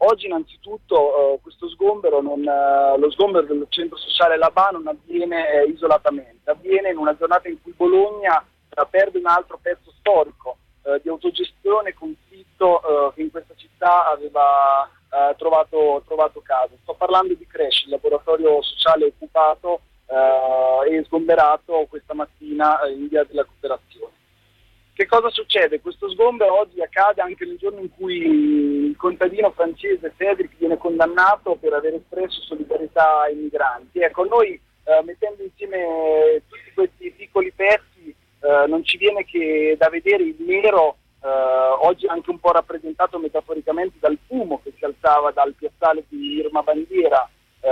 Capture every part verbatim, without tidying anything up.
oggi innanzitutto uh, questo sgombero, non, uh, lo sgombero del centro sociale Labà non avviene uh, isolatamente, avviene in una giornata in cui Bologna uh, perde un altro pezzo storico uh, di autogestione, conflitto uh, che in questa città aveva uh, trovato, trovato casa. Sto parlando di Cresci, il laboratorio sociale occupato uh, e sgomberato questa mattina uh, in via della Cooperazione. Che cosa succede? Questo sgombero oggi accade anche nel giorno in cui il contadino francese Cédric viene condannato per aver espresso solidarietà ai migranti. Ecco, noi eh, mettendo insieme tutti questi piccoli pezzi eh, non ci viene che da vedere il nero, eh, oggi anche un po' rappresentato metaforicamente dal fumo che si alzava dal piazzale di Irma Bandiera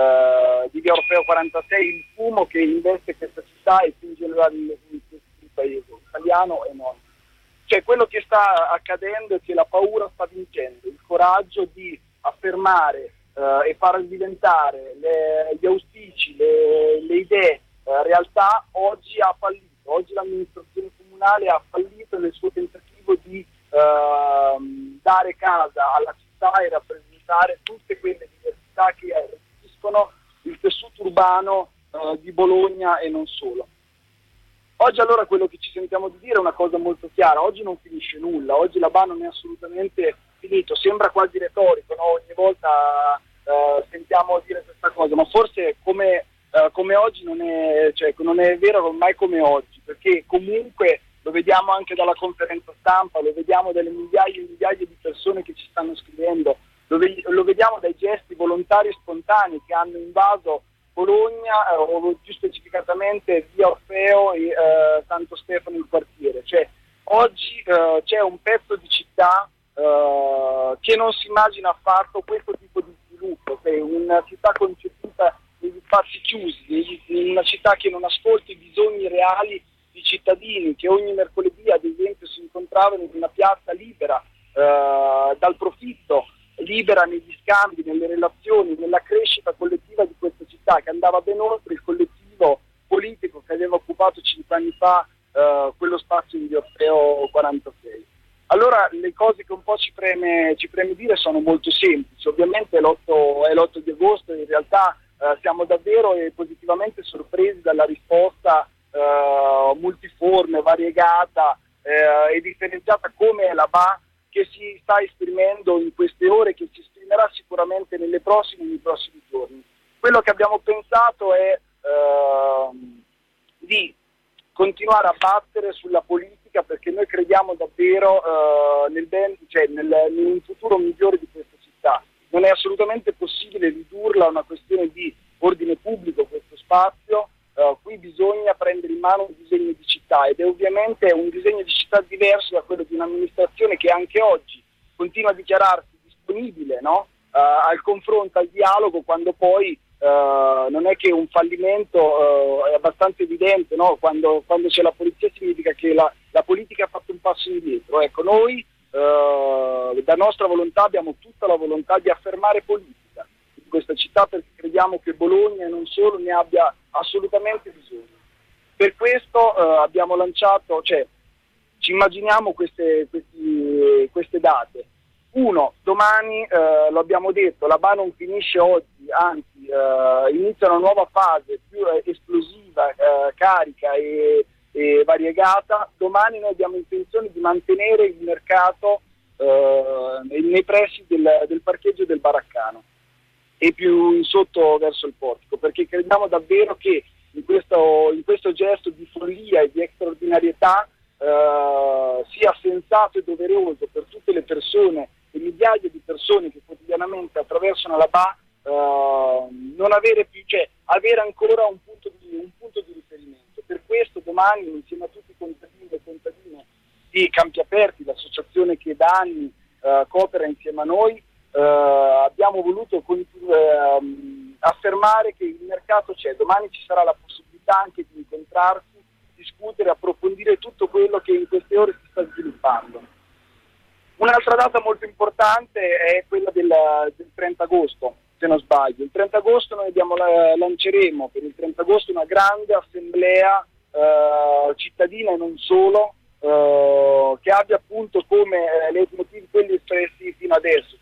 eh, di via Orfeo quarantasei, il fumo che investe questa città e più in generale il, il, il paese italiano e non. Cioè, quello che sta accadendo è che la paura sta vincendo, il coraggio di affermare eh, e far diventare le, gli auspici, le, le idee, eh, realtà, oggi ha fallito. Oggi l'amministrazione comunale ha fallito nel suo tentativo di eh, dare casa alla città e rappresentare tutte quelle diversità che arricchiscono il tessuto urbano eh, di Bologna e non solo. Oggi allora quello che ci sentiamo di dire è una cosa molto chiara: oggi non finisce nulla, oggi Labà non è assolutamente finito, sembra quasi retorico, no? Ogni volta eh, sentiamo dire questa cosa, ma forse come, eh, come oggi non è, cioè, non è vero ormai come oggi, perché comunque lo vediamo anche dalla conferenza stampa, lo vediamo dalle migliaia e migliaia di persone che ci stanno scrivendo, lo, ve- lo vediamo dai gesti volontari e spontanei che hanno invaso Bologna, eh, o più specificatamente via Orfeo e eh, Santo Stefano in quartiere. Cioè, oggi eh, c'è un pezzo di città eh, che non si immagina affatto questo tipo di sviluppo, cioè una città concepita negli spazi chiusi, in una città che non ascolta i bisogni reali di cittadini, che ogni mercoledì ad esempio si incontravano in una piazza libera eh, dal profitto, libera negli scambi, nelle relazioni, nella crescita collettiva di questa città, che andava ben oltre il collettivo politico che aveva occupato cinque anni fa eh, quello spazio in via Orfeo quarantasei. Allora le cose che un po' ci preme, ci preme dire sono molto semplici. Ovviamente l'otto, è l'otto di agosto e in realtà eh, siamo davvero e positivamente sorpresi dalla risposta eh, multiforme, variegata eh, e differenziata come è la B A che si sta esprimendo in queste ore, che si esprimerà sicuramente nelle prossime, nei prossimi giorni. Quello che abbiamo pensato è eh, di continuare a battere sulla politica, perché noi crediamo davvero eh, nel ben, cioè nel, in un futuro migliore di questa città. Non è assolutamente possibile ridurla a una questione di ordine pubblico questo spazio. Uh, qui bisogna prendere in mano un disegno di città, ed è ovviamente un disegno di città diverso da quello di un'amministrazione che anche oggi continua a dichiararsi disponibile, no? uh, al confronto, al dialogo, quando poi uh, non è che un fallimento uh, è abbastanza evidente, no? Quando, quando c'è la polizia significa che la, la politica ha fatto un passo indietro. Ecco, noi uh, da nostra volontà abbiamo tutta la volontà di affermare politica in questa città, perché crediamo che Bologna e non solo ne abbia assolutamente bisogno. Per questo eh, abbiamo lanciato, cioè ci immaginiamo queste, questi, queste date. Uno, domani, eh, lo abbiamo detto, la B A non finisce oggi, anzi eh, inizia una nuova fase più eh, esplosiva, eh, carica e, e variegata. Domani noi abbiamo intenzione di mantenere il mercato eh, nei pressi del, del parcheggio del Baraccano e più in sotto verso il portico, perché crediamo davvero che in questo, in questo gesto di follia e di straordinarietà eh, sia sensato e doveroso per tutte le persone e migliaia di persone che quotidianamente attraversano la B A eh, non avere più, cioè avere ancora un punto di, un punto di riferimento. Per questo domani, insieme a tutti i contadini e contadine di Campi Aperti, l'associazione che da anni eh, coopera insieme a noi, Uh, abbiamo voluto continu- uh, affermare che il mercato c'è. Domani ci sarà la possibilità anche di incontrarsi, discutere, approfondire tutto quello che in queste ore si sta sviluppando. Un'altra data molto importante è quella del, del trenta agosto, se non sbaglio. Il trenta agosto noi abbiamo, la, lanceremo per il trenta agosto una grande assemblea uh, cittadina e non solo, uh, che abbia appunto come eh, leitmotiv quelli espressi fino adesso, cioè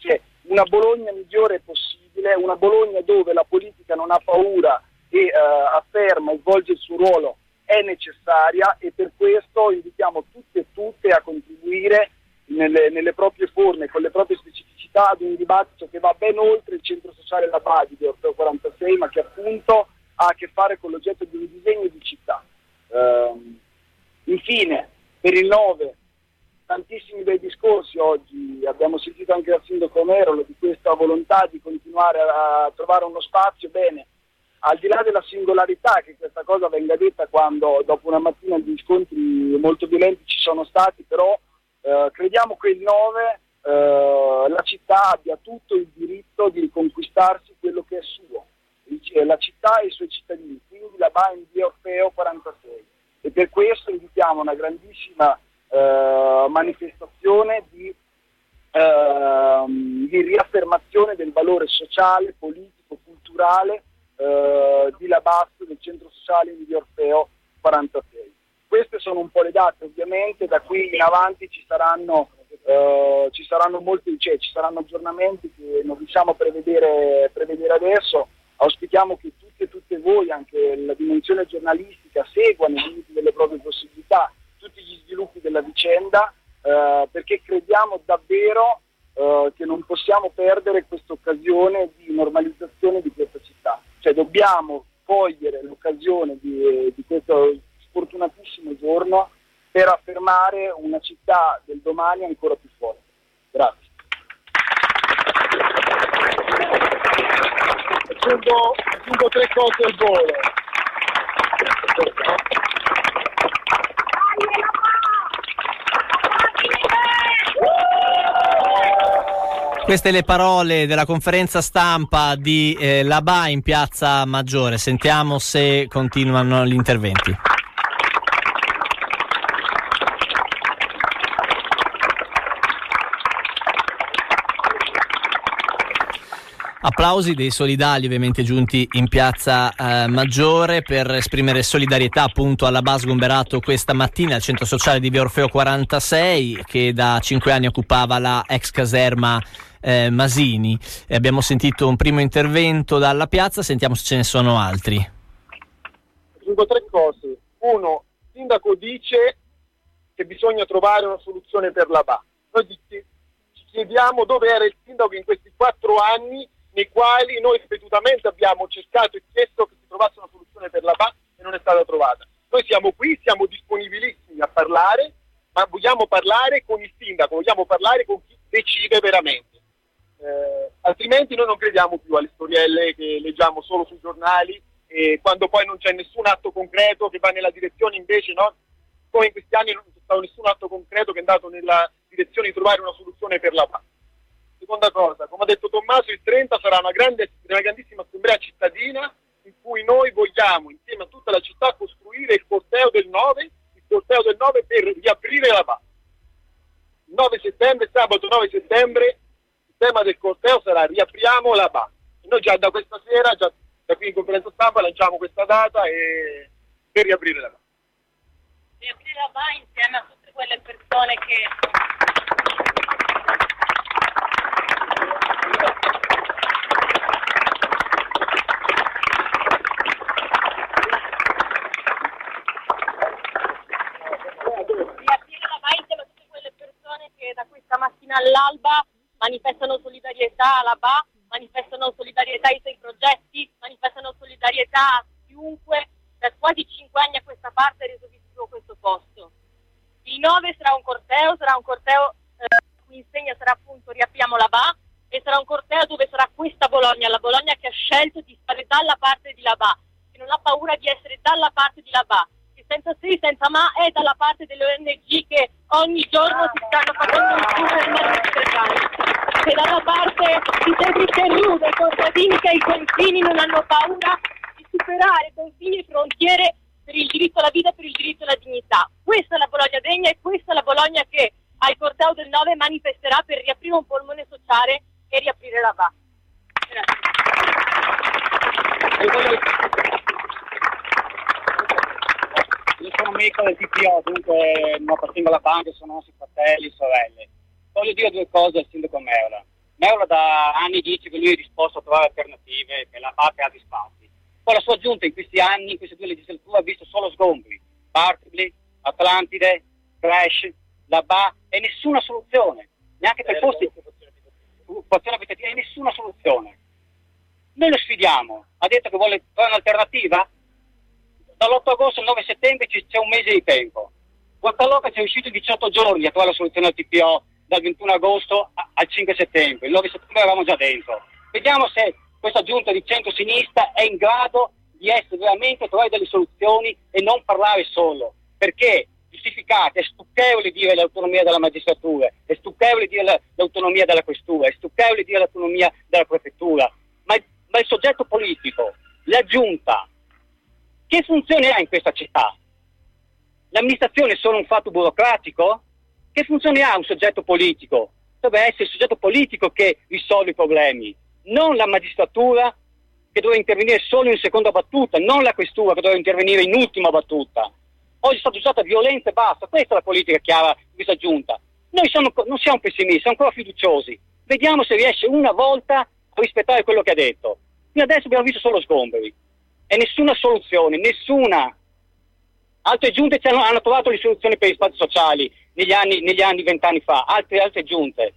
una Bologna migliore possibile, una Bologna dove la politica non ha paura e eh, afferma e svolge il suo ruolo è necessaria, e per questo invitiamo tutti e tutte a contribuire nelle, nelle proprie forme, con le proprie specificità, ad un dibattito che va ben oltre il centro sociale La Ba di Orfeo quarantasei, ma che appunto ha a che fare con l'oggetto di un disegno di città. Uh, infine, per il nove, tantissimi bei discorsi oggi, abbiamo sentito anche dal sindaco Merolo di questa volontà di continuare a, a trovare uno spazio. Bene, al di là della singolarità che questa cosa venga detta quando dopo una mattina di scontri molto violenti ci sono stati, però eh, crediamo che il nove eh, la città abbia tutto il diritto di riconquistarsi quello che è suo, la città e i suoi cittadini, quindi La Ba in via Orfeo quarantasei, e per questo invitiamo una grandissima eh, manifestazione di, eh, di riaffermazione del valore sociale, politico, culturale Uh, di La Ba, del centro sociale in via Orfeo quarantasei. Queste sono un po' le date, ovviamente da qui in avanti ci saranno uh, ci saranno molti, cioè, ci saranno aggiornamenti che non riusciamo a prevedere, prevedere adesso. Auspichiamo che tutti e tutte voi, anche la dimensione giornalistica, seguano nei limiti delle proprie possibilità tutti gli sviluppi della vicenda, uh, perché crediamo davvero uh, che non possiamo perdere questa occasione di normalizzazione di questa città. Cioè dobbiamo cogliere l'occasione di, di questo sfortunatissimo giorno per affermare una città del domani ancora più forte. Grazie. Aggiungo, aggiungo tre cose al volo. Queste le parole della conferenza stampa di eh, La Ba in Piazza Maggiore. Sentiamo se continuano gli interventi. Applausi dei solidali ovviamente giunti in Piazza eh, Maggiore per esprimere solidarietà appunto alla Ba sgomberato questa mattina al centro sociale di via Orfeo quarantasei, che da cinque anni occupava la ex caserma eh, Masini. E abbiamo sentito un primo intervento dalla piazza, sentiamo se ce ne sono altri. Aggiungo tre cose. Uno, il sindaco dice che bisogna trovare una soluzione per la Ba. Noi ci chiediamo dove era il sindaco in questi quattro anni nei quali noi ripetutamente abbiamo cercato e chiesto che si trovasse una soluzione per la Ba e non è stata trovata. Noi siamo qui, siamo disponibilissimi a parlare, ma vogliamo parlare con il sindaco, vogliamo parlare con chi decide veramente. Eh, altrimenti noi non crediamo più alle storielle che leggiamo solo sui giornali, e quando poi non c'è nessun atto concreto che va nella direzione invece, no? Come in questi anni non c'è stato nessun atto concreto che è andato nella direzione di trovare una soluzione per la Ba. Seconda cosa, come ha detto Tommaso, il trenta sarà una, grande, una grandissima assemblea cittadina in cui noi vogliamo, insieme a tutta la città, costruire il corteo del nove, il corteo del nove per riaprire la Ba. Il nove settembre, sabato nove settembre, il tema del corteo sarà riapriamo la Ba. E noi già da questa sera, già da qui in conferenza stampa, lanciamo questa data e per riaprire la Ba. Riaprire la Ba insieme a tutte quelle persone che... che da questa mattina all'alba manifestano solidarietà alla Ba, manifestano solidarietà ai suoi progetti, manifestano solidarietà a chiunque da quasi cinque anni a questa parte ha reso visivo questo posto. Il nove sarà un corteo, sarà un corteo eh, cui insegna sarà appunto riapriamo la Ba, e sarà un corteo dove sarà questa Bologna, la Bologna che ha scelto di stare dalla parte di la Ba, che non ha paura di essere dalla parte di la Ba, che senza se, senza ma è dalla parte delle O N G che ogni giorno si stanno facendo il culo del Mediterraneo, che dalla parte di semplice Ru, dei contadini che ai confini non hanno paura di superare confini e frontiere per il diritto alla vita e per il diritto alla dignità. Questa è la Bologna degna e questa è la Bologna che al corteo del nove manifesterà per riaprire un polmone sociale e riaprire la Ba. Grazie. Io sono medico del T P O, dunque non appartengo alla banca, sono nostri fratelli, sorelle. Voglio dire due cose al sindaco Merolo. Merola da anni dice che lui è disposto a trovare alternative, che la B A ha altri spazi. Poi la sua giunta in questi anni, in queste due legislature, ha visto solo sgombri, Bartley, Atlantide, Crash, la B A e nessuna soluzione, neanche per posti occupazione abitativa, e nessuna soluzione. Noi lo sfidiamo, ha detto che vuole trovare un'alternativa, dall'otto agosto al nove settembre c'è un mese di tempo. Guardaloca ci è uscito in diciotto giorni a trovare la soluzione al T P O dal ventuno agosto al cinque settembre, il nove settembre eravamo già dentro. Vediamo se questa giunta di centro-sinistra è in grado di essere veramente trovare delle soluzioni e non parlare solo, perché giustificate, è stucchevole dire l'autonomia della magistratura, è stucchevole dire la, l'autonomia della questura, è stucchevole dire l'autonomia della prefettura, ma, ma il soggetto politico, la giunta, che funzione ha in questa città? L'amministrazione è solo un fatto burocratico? Che funzione ha un soggetto politico? Dovrebbe essere il soggetto politico che risolve i problemi, non la magistratura che doveva intervenire solo in seconda battuta, non la questura che doveva intervenire in ultima battuta. Oggi è stata usata violenza e basta, questa è la politica chiara di questa giunta. Noi siamo, non siamo pessimisti, siamo ancora fiduciosi. Vediamo se riesce una volta a rispettare quello che ha detto. Fino adesso abbiamo visto solo sgomberi e nessuna soluzione, nessuna. Altre giunte ci hanno, hanno trovato le soluzioni per gli spazi sociali negli anni, negli anni vent'anni fa, altre, altre giunte.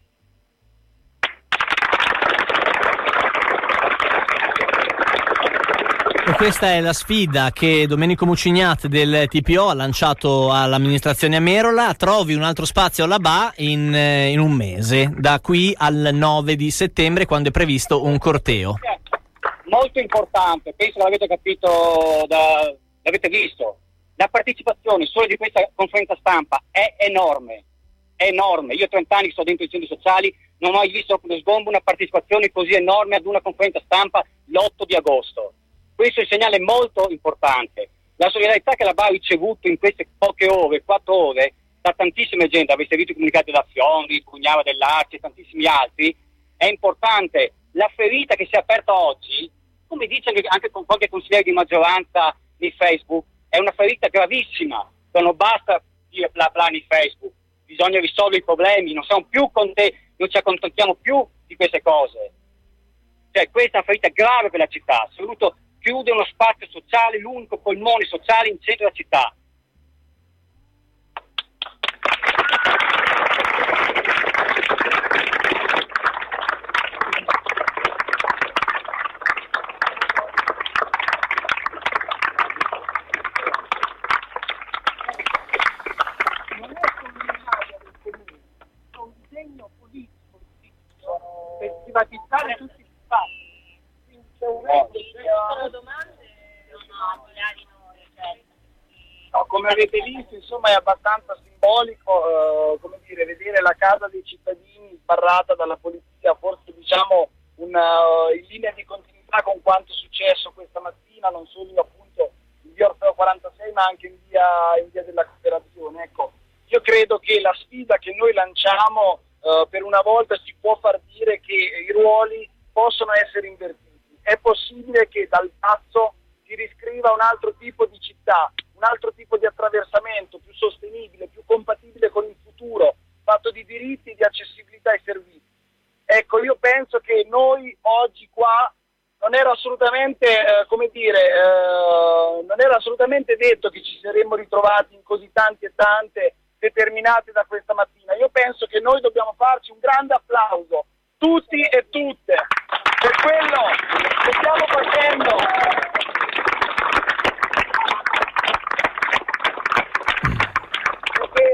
E questa è la sfida che Domenico Mucignat del T P O ha lanciato all'amministrazione a Merola: trovi un altro spazio alla B A in, in un mese, da qui al nove di settembre, quando è previsto un corteo. Molto importante, penso l'avete capito, da, l'avete visto. La partecipazione solo di questa conferenza stampa è enorme, è enorme. Io ho trenta anni che sto dentro i centri sociali, non ho mai visto con lo sgombo una partecipazione così enorme ad una conferenza stampa l'otto di agosto. Questo è un segnale molto importante. La solidarietà che la B A ha ricevuto in queste poche ore, quattro ore, da tantissima gente, avete visto i comunicati da Fiondi, Pugnava dell'Arci e tantissimi altri, è importante. La ferita che si è aperta oggi, come dice anche con qualche consigliere di maggioranza di Facebook, è una ferita gravissima, non basta dire bla bla di Facebook, bisogna risolvere i problemi, non siamo più con te, non ci accontentiamo più di queste cose. Cioè, questa è una ferita grave per la città, si è voluto chiudere uno spazio sociale, l'unico polmone sociale in centro della città. Per privatizzare tutti gli spazi. Sono domande o no? No, come avete visto, insomma, è abbastanza simbolico, eh, come dire, vedere la casa dei cittadini sbarrata dalla polizia, forse diciamo una, in linea di continuità con quanto è successo questa mattina, non solo appunto in via Orfeo quarantasei, ma anche in via, in via della Cooperazione. Ecco, io credo che la sfida che noi lanciamo, eh, per una volta si può far dire che i ruoli possono essere invertiti. È possibile che dal basso si riscriva un altro tipo di città, un altro tipo di attraversamento più sostenibile, più compatibile con il futuro, fatto di diritti, di accessibilità ai servizi. Ecco, io penso che noi oggi qua non era assolutamente, eh, come dire, eh, non era assolutamente detto che ci saremmo ritrovati in così tanti e tante determinate da questa mattina. Io penso che noi dobbiamo farci un grande applauso, tutti e tutte, per quello che stiamo facendo. Perché,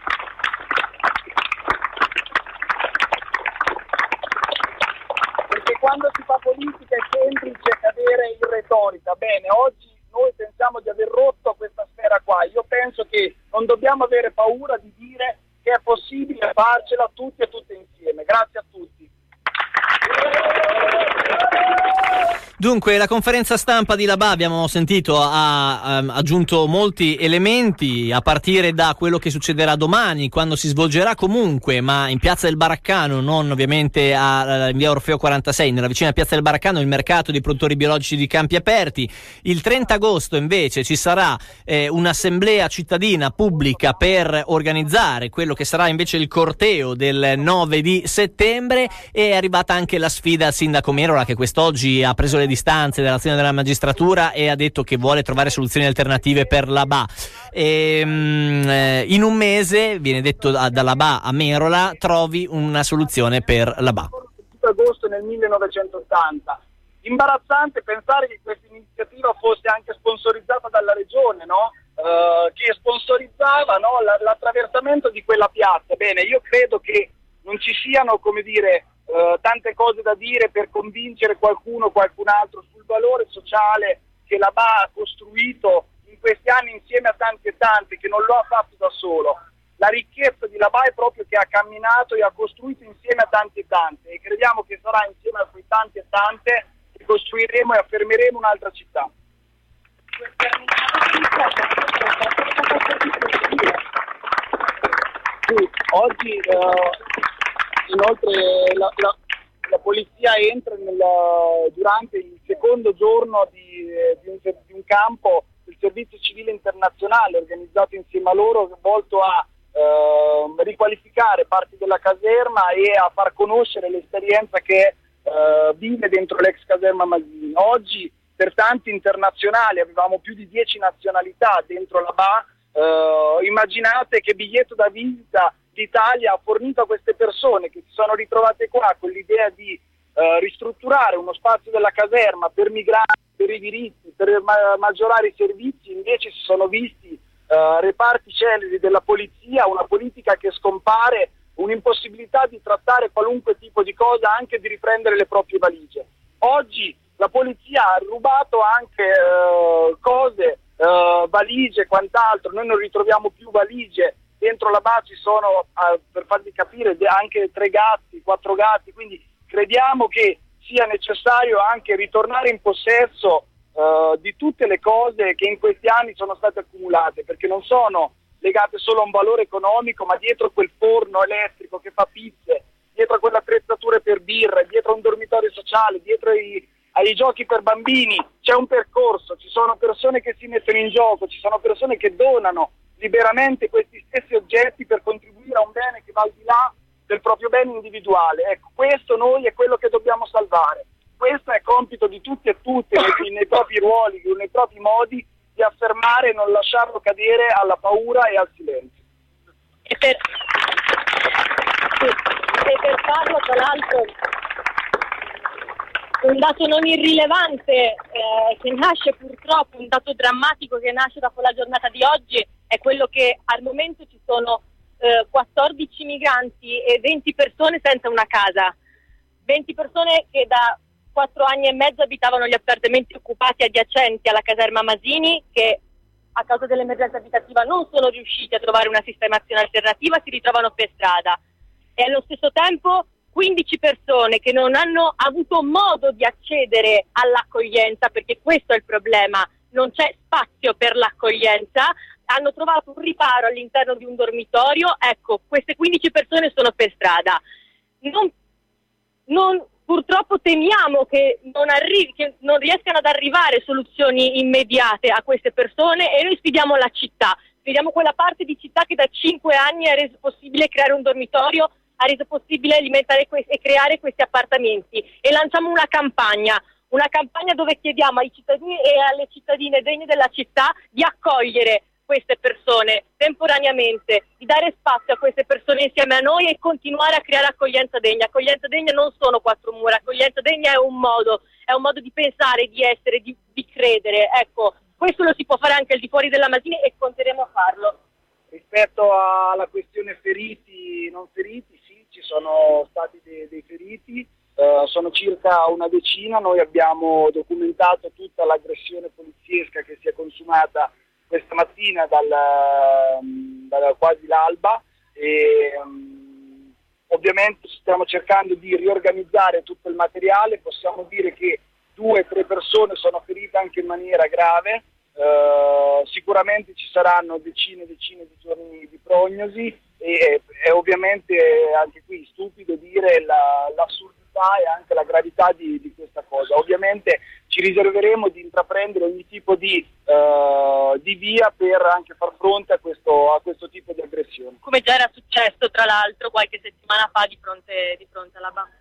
perché quando si fa politica è semplice cadere in retorica. Bene, oggi noi pensiamo di aver rotto questa sfera qua. Io penso che non dobbiamo avere paura di dire che è possibile farcela tutti e tutte insieme. Grazie a tutti. Dunque, la conferenza stampa di Labà, abbiamo sentito, ha um, aggiunto molti elementi, a partire da quello che succederà domani, quando si svolgerà comunque, ma in Piazza del Baraccano, non ovviamente a, in via Orfeo quarantasei, nella vicina Piazza del Baraccano, il mercato dei produttori biologici di Campi Aperti. Il trenta agosto invece ci sarà eh, un'assemblea cittadina pubblica per organizzare quello che sarà invece il corteo del nove di settembre, e è arrivata anche la sfida al sindaco Merola, che quest'oggi ha preso le distanze dall'azione della magistratura e ha detto che vuole trovare soluzioni alternative per Labà. E, um, in un mese, viene detto da, da Labà a Merola, trovi una soluzione per Labà. Agosto nel millenovecentottanta. Imbarazzante pensare che questa iniziativa fosse anche sponsorizzata dalla regione, no? Uh, che sponsorizzava, no, l- l'attraversamento di quella piazza. Bene, io credo che non ci siano, come dire, Uh, tante cose da dire per convincere qualcuno o qualcun altro sul valore sociale che la Labà ha costruito in questi anni insieme a tanti e tanti, che non lo ha fatto da solo. La ricchezza di Labà è proprio che ha camminato e ha costruito insieme a tanti e tante, e crediamo che sarà insieme a quei tanti e tante che costruiremo e affermeremo un'altra città. Sì, oggi uh, inoltre la, la, la polizia entra nella, durante il secondo giorno di, di, un, di un campo del servizio civile internazionale organizzato insieme a loro, volto a eh, riqualificare parti della caserma e a far conoscere l'esperienza che eh, vive dentro l'ex caserma Masini. Oggi per tanti internazionali, avevamo più di dieci nazionalità dentro la Labà. Eh, immaginate che biglietto da visita l'Italia ha fornito a queste persone che si sono ritrovate qua con l'idea di eh, ristrutturare uno spazio della caserma per migranti, per i diritti, per ma- maggiorare i servizi. Invece si sono visti eh, reparti celeri della polizia, una politica che scompare, un'impossibilità di trattare qualunque tipo di cosa, anche di riprendere le proprie valigie. Oggi la polizia ha rubato anche eh, cose, eh, valigie e quant'altro. Noi non ritroviamo più valigie. Dentro la Labà ci sono, eh, per farvi capire, anche tre gatti, quattro gatti, quindi crediamo che sia necessario anche ritornare in possesso eh, di tutte le cose che in questi anni sono state accumulate, perché non sono legate solo a un valore economico, ma dietro quel forno elettrico che fa pizze, dietro a quelle attrezzature per birra, dietro a un dormitorio sociale, dietro ai, ai giochi per bambini c'è un percorso, ci sono persone che si mettono in gioco, ci sono persone che donano liberamente questi stessi oggetti per contribuire a un bene che va al di là del proprio bene individuale. Ecco, questo noi è quello che dobbiamo salvare. Questo è compito di tutti e tutte nei, nei propri ruoli, nei propri modi, di affermare e non lasciarlo cadere alla paura e al silenzio. E per, e per farlo, tra l'altro, un dato non irrilevante eh, che nasce purtroppo, un dato drammatico che nasce dopo la giornata di oggi, è quello che al momento ci sono eh, quattordici migranti e venti persone senza una casa, venti persone che da quattro anni e mezzo abitavano gli appartamenti occupati adiacenti alla caserma Masini, che a causa dell'emergenza abitativa non sono riusciti a trovare una sistemazione alternativa, si ritrovano per strada, e allo stesso tempo quindici persone che non hanno avuto modo di accedere all'accoglienza, perché questo è il problema, non c'è spazio per l'accoglienza, hanno trovato un riparo all'interno di un dormitorio. Ecco, queste quindici persone sono per strada. Non, non, purtroppo temiamo che non, arrivi, che non riescano ad arrivare soluzioni immediate a queste persone, e noi sfidiamo la città, sfidiamo quella parte di città che da cinque anni ha reso possibile creare un dormitorio, ha reso possibile alimentare que- e creare questi appartamenti, e lanciamo una campagna, una campagna dove chiediamo ai cittadini e alle cittadine degne della città di accogliere queste persone temporaneamente, di dare spazio a queste persone insieme a noi e continuare a creare accoglienza degna. Accoglienza degna non sono quattro mura, accoglienza degna è un modo, è un modo di pensare, di essere, di, di credere. Ecco, questo lo si può fare anche al di fuori della Masini e continueremo a farlo. Rispetto alla questione feriti, non feriti, sì, ci sono stati dei, dei feriti, uh, sono circa una decina. Noi abbiamo documentato tutta l'aggressione poliziesca che si è consumata questa mattina dal, dal quasi l'alba, e um, ovviamente stiamo cercando di riorganizzare tutto il materiale. Possiamo dire che due o tre persone sono ferite anche in maniera grave. Uh, sicuramente ci saranno decine e decine di giorni di prognosi e è ovviamente anche qui stupido dire la, l'assurdità e anche la gravità di, di questa cosa. Ovviamente ci riserveremo di intraprendere ogni tipo di, uh, di via per anche far fronte a questo, a questo tipo di aggressione. Come già era successo tra l'altro qualche settimana fa di fronte, di fronte alla B A.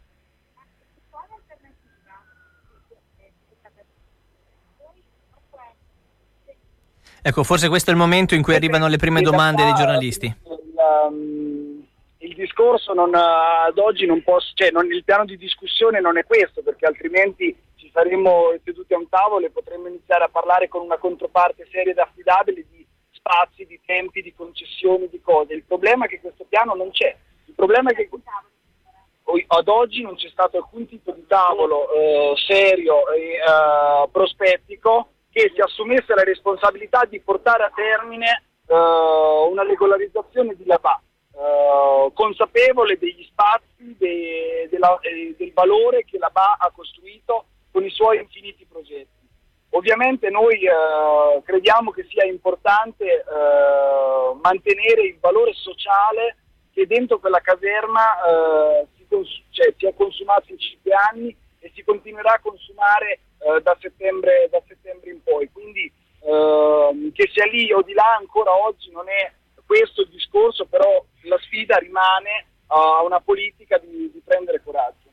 Ecco, forse questo è il momento in cui arrivano le prime domande dei giornalisti. Il, um, il discorso non, ad oggi non posso, cioè non, il piano di discussione non è questo, perché altrimenti ci saremmo seduti a un tavolo e potremmo iniziare a parlare con una controparte seria ed affidabile di spazi, di tempi, di concessioni, di cose. Il problema è che questo piano non c'è. Il problema è che ad oggi non c'è stato alcun tipo di tavolo eh, serio e eh, prospettico che si assumesse la responsabilità di portare a termine uh, una regolarizzazione di Labà, uh, consapevole degli spazi, de, de la, eh, del valore che Labà ha costruito con i suoi infiniti progetti. Ovviamente noi uh, crediamo che sia importante uh, mantenere il valore sociale che dentro quella caserma uh, si, cons- cioè, si è consumato in cinque anni e si continuerà a consumare uh, da settembre, da settembre in poi. Quindi uh, che sia lì o di là ancora oggi non è questo il discorso, però la sfida rimane a uh, una politica di, di prendere coraggio.